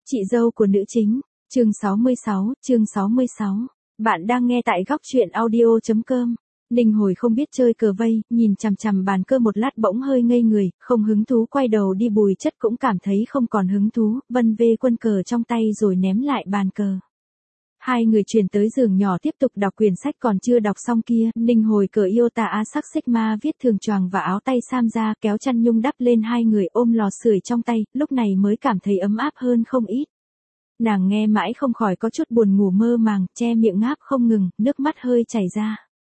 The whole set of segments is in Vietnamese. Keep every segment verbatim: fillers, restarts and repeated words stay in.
Chị dâu của nữ chính, chương sáu mươi sáu, chương sáu mươi sáu. Bạn đang nghe tại góc truyện audio.com. Ninh Hồi không biết chơi cờ vây, nhìn chằm chằm bàn cờ một lát bỗng hơi ngây người, không hứng thú quay đầu đi. Bùi Chất cũng cảm thấy không còn hứng thú, vân vê quân cờ trong tay rồi ném lại bàn cờ. Hai người chuyển tới giường nhỏ tiếp tục đọc quyển sách còn chưa đọc xong kia. Ninh Hồi cởi Iota A sắc Sigma viết thường choàng và áo tay sam ra, kéo chăn nhung đắp lên hai người, ôm lò sưởi trong tay, lúc này mới cảm thấy ấm áp hơn không ít. Nàng nghe mãi không khỏi có chút buồn ngủ mơ màng, che miệng ngáp không ngừng, nước mắt hơi chảy ra.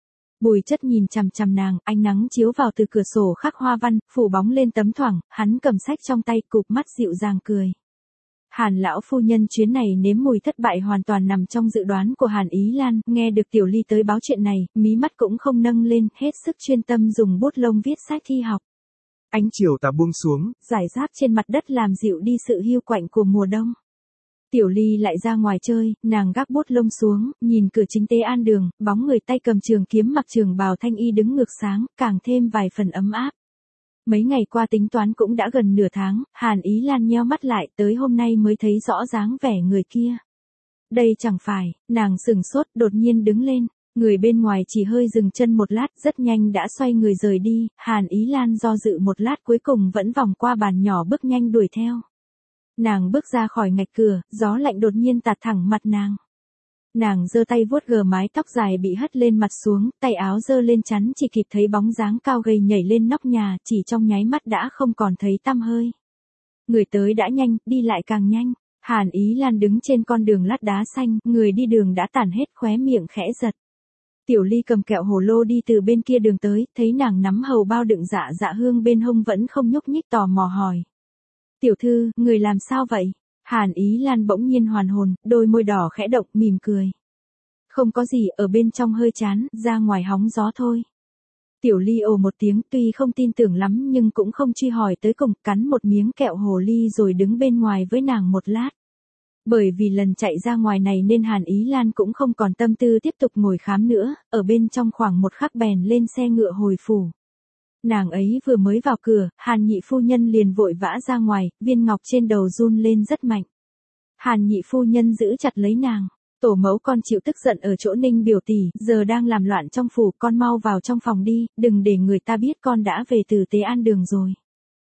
Bùi Chất nhìn chằm chằm nàng, ánh nắng chiếu vào từ cửa sổ khắc hoa văn, phủ bóng lên tấm thoảng, hắn cầm sách trong tay, cụp mắt dịu dàng cười. Hàn lão phu nhân chuyến này nếm mùi thất bại hoàn toàn nằm trong dự đoán của Hàn Ý Lan, nghe được Tiểu Ly tới báo chuyện này, mí mắt cũng không nâng lên, hết sức chuyên tâm dùng bút lông viết sách thi học. Ánh chiều tà buông xuống, rải rác trên mặt đất làm dịu đi sự hiu quạnh của mùa đông. Tiểu Ly lại ra ngoài chơi, nàng gác bút lông xuống, nhìn cửa chính Tế An Đường, bóng người tay cầm trường kiếm mặc trường bào thanh y đứng ngược sáng, càng thêm vài phần ấm áp. Mấy ngày qua tính toán cũng đã gần nửa tháng, Hàn Ý Lan nheo mắt lại, tới hôm nay mới thấy rõ dáng vẻ người kia. Đây chẳng phải, nàng sừng sốt, đột nhiên đứng lên, người bên ngoài chỉ hơi dừng chân một lát, rất nhanh đã xoay người rời đi. Hàn Ý Lan do dự một lát cuối cùng vẫn vòng qua bàn nhỏ bước nhanh đuổi theo. Nàng bước ra khỏi ngạch cửa, gió lạnh đột nhiên tạt thẳng mặt nàng. Nàng giơ tay vuốt gờ mái tóc dài bị hất lên mặt xuống, tay áo giơ lên chắn, chỉ kịp thấy bóng dáng cao gầy nhảy lên nóc nhà, chỉ trong nháy mắt đã không còn thấy tăm hơi. Người tới đã nhanh, đi lại càng nhanh. Hàn Ý Lan đứng trên con đường lát đá xanh, người đi đường đã tản hết, khóe miệng khẽ giật. Tiểu Ly cầm kẹo hồ lô đi từ bên kia đường tới, thấy nàng nắm hầu bao đựng dạ dạ hương bên hông vẫn không nhúc nhích, tò mò hỏi. Tiểu thư, người làm sao vậy? Hàn Ý Lan bỗng nhiên hoàn hồn, đôi môi đỏ khẽ động, mỉm cười. Không có gì, ở bên trong hơi chán, ra ngoài hóng gió thôi. Tiểu Ly ồ một tiếng, tuy không tin tưởng lắm nhưng cũng không truy hỏi tới cùng, cắn một miếng kẹo hồ ly rồi đứng bên ngoài với nàng một lát. Bởi vì lần chạy ra ngoài này nên Hàn Ý Lan cũng không còn tâm tư tiếp tục ngồi khám nữa, ở bên trong khoảng một khắc bèn lên xe ngựa hồi phủ. Nàng ấy vừa mới vào cửa, Hàn nhị phu nhân liền vội vã ra ngoài, viên ngọc trên đầu run lên rất mạnh. Hàn nhị phu nhân giữ chặt lấy nàng. Tổ mẫu con chịu tức giận ở chỗ Ninh biểu tỷ, giờ đang làm loạn trong phủ, con mau vào trong phòng đi, đừng để người ta biết con đã về từ Tế An Đường rồi.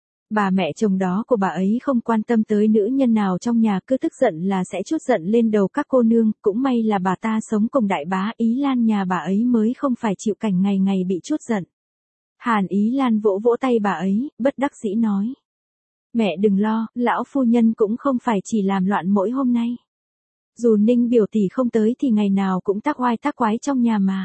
Bà mẹ chồng đó của bà ấy không quan tâm tới nữ nhân nào trong nhà, cứ tức giận là sẽ trút giận lên đầu các cô nương, cũng may là bà ta sống cùng đại bá Ý Lan nhà bà ấy mới không phải chịu cảnh ngày ngày bị trút giận. Hàn Ý Lan vỗ vỗ tay bà ấy, bất đắc dĩ nói. Mẹ đừng lo, lão phu nhân cũng không phải chỉ làm loạn mỗi hôm nay. Dù Ninh biểu tỷ không tới thì ngày nào cũng tác oai tác quái trong nhà mà.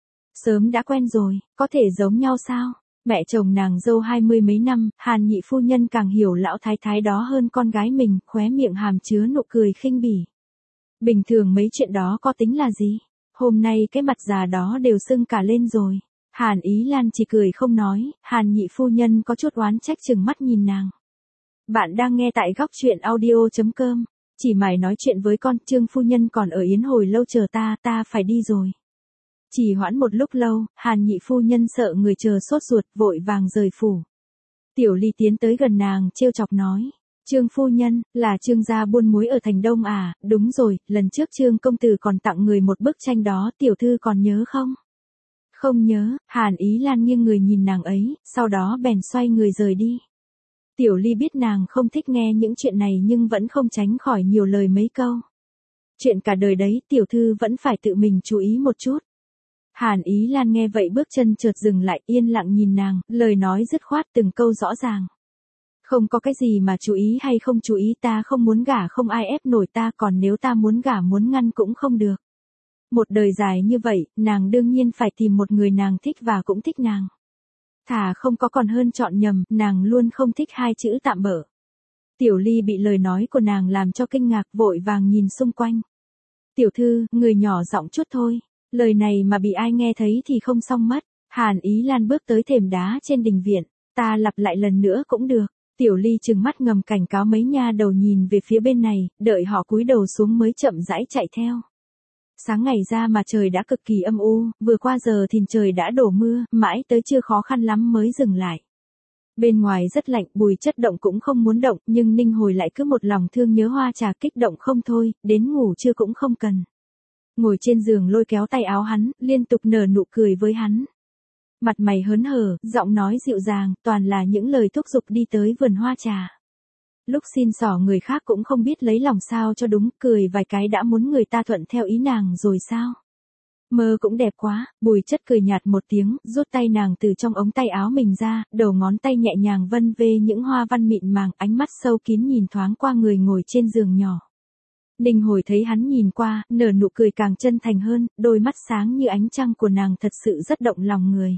Sớm đã quen rồi, có thể giống nhau sao? Mẹ chồng nàng dâu hai mươi mấy năm, Hàn nhị phu nhân càng hiểu lão thái thái đó hơn con gái mình, khóe miệng hàm chứa nụ cười khinh bỉ. Bình thường mấy chuyện đó có tính là gì? Hôm nay cái mặt già đó đều sưng cả lên rồi. Hàn Ý Lan chỉ cười không nói, Hàn nhị phu nhân có chút oán trách chừng mắt nhìn nàng. Bạn đang nghe tại góc truyện audio.com. Chỉ mày nói chuyện với con, Trương phu nhân còn ở yến hồi lâu chờ ta, ta phải đi rồi. Chỉ hoãn một lúc lâu, Hàn nhị phu nhân sợ người chờ sốt ruột, vội vàng rời phủ. Tiểu Ly tiến tới gần nàng, trêu chọc nói. Trương phu nhân, là Trương gia buôn muối ở thành Đông à, đúng rồi, lần trước Trương công tử còn tặng người một bức tranh đó, tiểu thư còn nhớ không? Không nhớ, Hàn Ý Lan nghiêng người nhìn nàng ấy, sau đó bèn xoay người rời đi. Tiểu Ly biết nàng không thích nghe những chuyện này nhưng vẫn không tránh khỏi nhiều lời mấy câu. Chuyện cả đời đấy, tiểu thư vẫn phải tự mình chú ý một chút. Hàn Ý Lan nghe vậy bước chân chợt dừng lại, yên lặng nhìn nàng, lời nói dứt khoát từng câu rõ ràng. Không có cái gì mà chú ý hay không chú ý, ta không muốn gả không ai ép nổi ta, còn nếu ta muốn gả muốn ngăn cũng không được. Một đời dài như vậy, nàng đương nhiên phải tìm một người nàng thích và cũng thích nàng. Thà không có còn hơn chọn nhầm, nàng luôn không thích hai chữ tạm bợ. Tiểu Ly bị lời nói của nàng làm cho kinh ngạc, vội vàng nhìn xung quanh. Tiểu thư, người nhỏ giọng chút thôi, lời này mà bị ai nghe thấy thì không xong mất. Hàn Ý Lan bước tới thềm đá trên đình viện, ta lặp lại lần nữa cũng được. Tiểu Ly trừng mắt ngầm cảnh cáo mấy nha đầu nhìn về phía bên này, đợi họ cúi đầu xuống mới chậm rãi chạy theo. Sáng ngày ra mà trời đã cực kỳ âm u, vừa qua giờ thìn trời đã đổ mưa, mãi tới trưa khó khăn lắm mới dừng lại. Bên ngoài rất lạnh, Bùi Chất động cũng không muốn động, nhưng Ninh Hồi lại cứ một lòng thương nhớ Hoa Trà kích động không thôi, đến ngủ trưa cũng không cần. Ngồi trên giường lôi kéo tay áo hắn, liên tục nở nụ cười với hắn. Mặt mày hớn hở, giọng nói dịu dàng, toàn là những lời thúc giục đi tới vườn hoa trà. Lúc xin xỏ người khác cũng không biết lấy lòng sao cho đúng, cười vài cái đã muốn người ta thuận theo ý nàng rồi sao. Mơ cũng đẹp quá, Bùi Chất cười nhạt một tiếng, rút tay nàng từ trong ống tay áo mình ra, đầu ngón tay nhẹ nhàng vân vê những hoa văn mịn màng, ánh mắt sâu kín nhìn thoáng qua người ngồi trên giường nhỏ. Ninh Hồi thấy hắn nhìn qua, nở nụ cười càng chân thành hơn, đôi mắt sáng như ánh trăng của nàng thật sự rất động lòng người.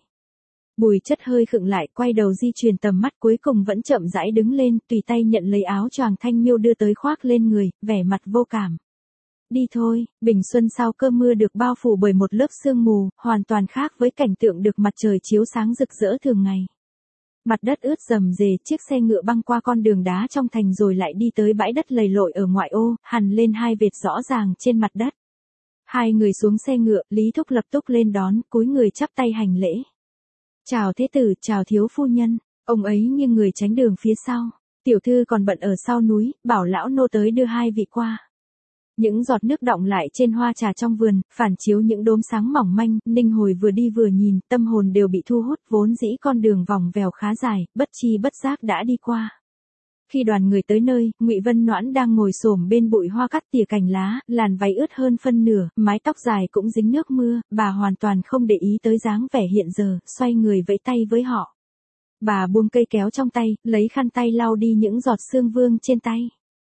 Bùi Chất hơi khựng lại, quay đầu di chuyển tầm mắt, cuối cùng vẫn chậm rãi đứng lên, tùy tay nhận lấy áo choàng thanh miêu đưa tới khoác lên người, vẻ mặt vô cảm. Đi thôi, Bình Xuân sau cơn mưa được bao phủ bởi một lớp sương mù, hoàn toàn khác với cảnh tượng được mặt trời chiếu sáng rực rỡ thường ngày. Mặt đất ướt rầm rề, chiếc xe ngựa băng qua con đường đá trong thành rồi lại đi tới bãi đất lầy lội ở ngoại ô, hằn lên hai vệt rõ ràng trên mặt đất. Hai người xuống xe ngựa, Lý Thúc lập tức lên đón, cúi người chắp tay hành lễ. Chào thế tử, chào thiếu phu nhân. Ông ấy nghiêng người tránh đường phía sau. Tiểu thư còn bận ở sau núi, bảo lão nô tới đưa hai vị qua. Những giọt nước đọng lại trên hoa trà trong vườn, phản chiếu những đốm sáng mỏng manh, Ninh Hồi vừa đi vừa nhìn, tâm hồn đều bị thu hút, vốn dĩ con đường vòng vèo khá dài, bất chi bất giác đã đi qua. Khi đoàn người tới nơi, Ngụy Vân Noãn đang ngồi xổm bên bụi hoa cắt tỉa cành lá, làn váy ướt hơn phân nửa, mái tóc dài cũng dính nước mưa, bà hoàn toàn không để ý tới dáng vẻ hiện giờ, xoay người vẫy tay với họ. Bà buông cây kéo trong tay, lấy khăn tay lau đi những giọt sương vương trên tay.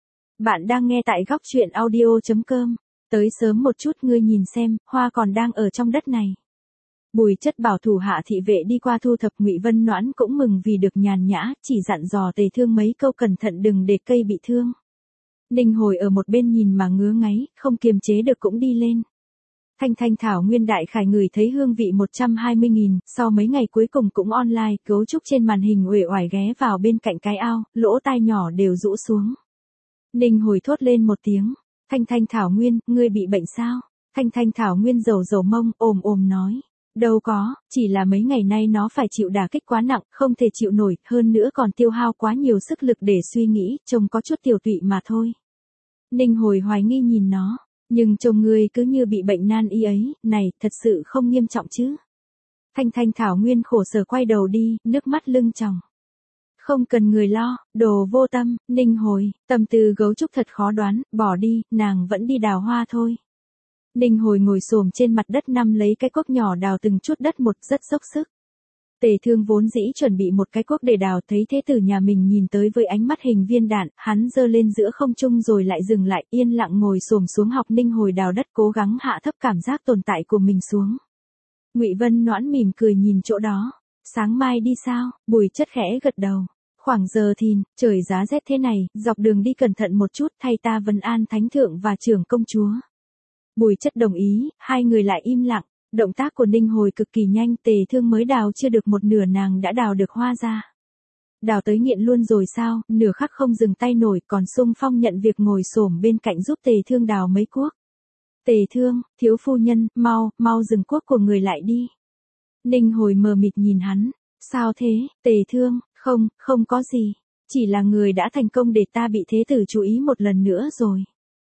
Bạn đang nghe tại góc truyện audio chấm com. Tới sớm một chút, ngươi nhìn xem, hoa còn đang ở trong đất này. Bùi Chất bảo thủ hạ thị vệ đi qua thu thập, Ngụy Vân Noãn cũng mừng vì được nhàn nhã, chỉ dặn dò Tề Thương mấy câu cẩn thận đừng để cây bị thương. Ninh Hồi ở một bên nhìn mà ngứa ngáy, không kiềm chế được cũng đi lên. Thanh Thanh Thảo Nguyên Đại Khải ngửi thấy hương vị một trăm hai mươi nghìn, sau mấy ngày cuối cùng cũng online, cấu trúc trên màn hình uể oải ghé vào bên cạnh cái ao, lỗ tai nhỏ đều rũ xuống. Ninh Hồi thốt lên một tiếng, Thanh Thanh Thảo Nguyên, ngươi bị bệnh sao? Thanh Thanh Thảo Nguyên rầu rầu mông, ồm ồm nói, đâu có, chỉ là mấy ngày nay nó phải chịu đả kích quá nặng, không thể chịu nổi, hơn nữa còn tiêu hao quá nhiều sức lực để suy nghĩ, trông có chút tiểu tụy mà thôi. Ninh Hồi hoài nghi nhìn nó, nhưng trông ngươi cứ như bị bệnh nan y ấy, này, thật sự không nghiêm trọng chứ? Thanh Thanh Thảo Nguyên khổ sở quay đầu đi, nước mắt lưng tròng. Không cần người lo, đồ vô tâm, Ninh Hồi, tâm tư gấu trúc thật khó đoán, bỏ đi, nàng vẫn đi đào hoa thôi. Ninh Hồi ngồi xổm trên mặt đất nắm lấy cái cuốc nhỏ đào từng chút đất một, rất dốc sức. Tề Thương vốn dĩ chuẩn bị một cái cuốc để đào, thấy thế tử nhà mình nhìn tới với ánh mắt hình viên đạn, hắn giơ lên giữa không trung rồi lại dừng lại, yên lặng ngồi xổm xuống học Ninh Hồi đào đất, cố gắng hạ thấp cảm giác tồn tại của mình xuống. Ngụy Vân Noãn mỉm cười nhìn chỗ đó. Sáng mai đi sao? Bùi Chất khẽ gật đầu. Khoảng giờ thìn, trời giá rét thế này, dọc đường đi cẩn thận một chút, thay ta vấn an thánh thượng và trưởng công chúa. Bùi Chất đồng ý, hai người lại im lặng. Động tác của Ninh Hồi cực kỳ nhanh, Tề Thương mới đào chưa được một nửa nàng đã đào được hoa ra. Đào tới nghiện luôn rồi sao? Nửa khắc không dừng tay nổi, còn xung phong nhận việc ngồi xổm bên cạnh giúp Tề Thương đào mấy cuốc. Tề Thương, thiếu phu nhân, mau, mau dừng cuốc của người lại đi. Ninh Hồi mờ mịt nhìn hắn. Sao thế, Tề Thương? Không, không có gì. Chỉ là người đã thành công để ta bị thế tử chú ý một lần nữa rồi.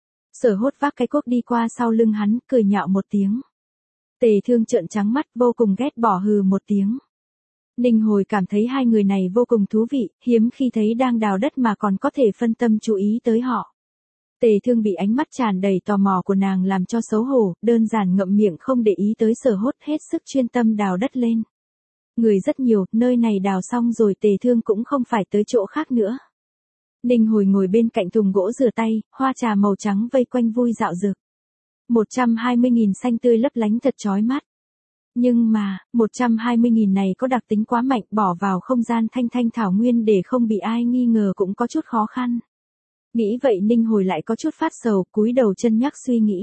Sở Hốt vác cái cuốc đi qua sau lưng hắn, cười nhạo một tiếng. Tề Thương trợn trắng mắt, vô cùng ghét bỏ hừ một tiếng. Ninh Hồi cảm thấy hai người này vô cùng thú vị, hiếm khi thấy đang đào đất mà còn có thể phân tâm chú ý tới họ. Tề Thương bị ánh mắt tràn đầy tò mò của nàng làm cho xấu hổ, đơn giản ngậm miệng không để ý tới Sở Hốt, hết sức chuyên tâm đào đất lên. Người rất nhiều, nơi này đào xong rồi Tề Thương cũng không phải tới chỗ khác nữa. Ninh Hồi ngồi bên cạnh thùng gỗ rửa tay, hoa trà màu trắng vây quanh vui dạo dực. một trăm hai mươi nghìn xanh tươi lấp lánh thật chói mắt. Nhưng mà, một trăm hai mươi nghìn này có đặc tính quá mạnh, bỏ vào không gian Thanh Thanh Thảo Nguyên để không bị ai nghi ngờ cũng có chút khó khăn. Nghĩ vậy Ninh Hồi lại có chút phát sầu, cúi đầu chân nhắc suy nghĩ.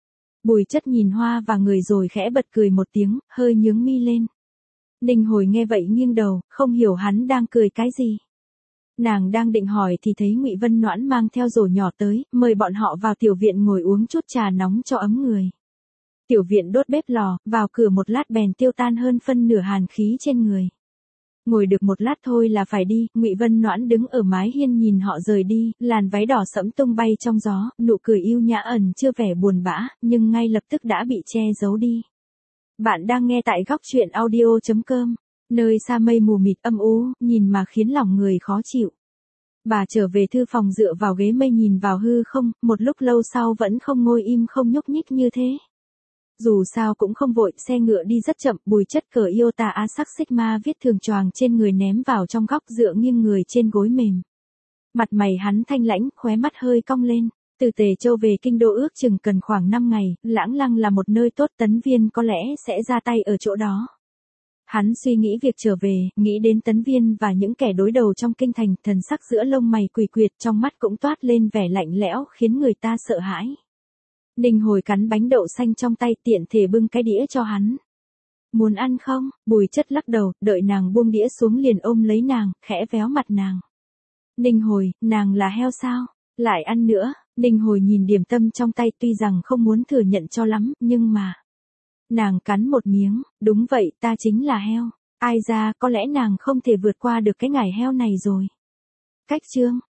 Bùi Chất nhìn hoa và người rồi khẽ bật cười một tiếng, hơi nhướng mi lên. Ninh Hồi nghe vậy nghiêng đầu, không hiểu hắn đang cười cái gì. Nàng đang định hỏi thì thấy Ngụy Vân Noãn mang theo rổ nhỏ tới, mời bọn họ vào tiểu viện ngồi uống chút trà nóng cho ấm người. Tiểu viện đốt bếp lò, vào cửa một lát bèn tiêu tan hơn phân nửa hàn khí trên người. Ngồi được một lát thôi là phải đi, Ngụy Vân Noãn đứng ở mái hiên nhìn họ rời đi, làn váy đỏ sẫm tung bay trong gió, nụ cười yêu nhã ẩn chưa vẻ buồn bã, nhưng ngay lập tức đã bị che giấu đi. Bạn đang nghe tại góc truyện audio chấm com, nơi xa mây mù mịt âm u, nhìn mà khiến lòng người khó chịu. Bà trở về thư phòng dựa vào ghế mây nhìn vào hư không, một lúc lâu sau vẫn không ngồi im không nhúc nhích như thế. Dù sao cũng không vội, xe ngựa đi rất chậm, Bùi Chất cờ Iota Asac Sigma viết thường choàng trên người ném vào trong góc dựa nghiêng người trên gối mềm. Mặt mày hắn thanh lãnh, khóe mắt hơi cong lên. Từ Tề Châu về kinh đô ước chừng cần khoảng năm ngày, Lãng Lăng là một nơi tốt, Tấn Viên có lẽ sẽ ra tay ở chỗ đó. Hắn suy nghĩ việc trở về, nghĩ đến Tấn Viên và những kẻ đối đầu trong kinh thành, thần sắc giữa lông mày quỷ quyệt, trong mắt cũng toát lên vẻ lạnh lẽo khiến người ta sợ hãi. Ninh Hồi cắn bánh đậu xanh trong tay, tiện thể bưng cái đĩa cho hắn. Muốn ăn không? Bùi Chất lắc đầu, đợi nàng buông đĩa xuống liền ôm lấy nàng, khẽ véo mặt nàng. Ninh Hồi, nàng là heo sao? Lại ăn nữa. Ninh Hồi nhìn điểm tâm trong tay, tuy rằng không muốn thừa nhận cho lắm, nhưng mà... Nàng cắn một miếng, đúng vậy, ta chính là heo. Ai ra, có lẽ nàng không thể vượt qua được cái ngày heo này rồi. Cách chương,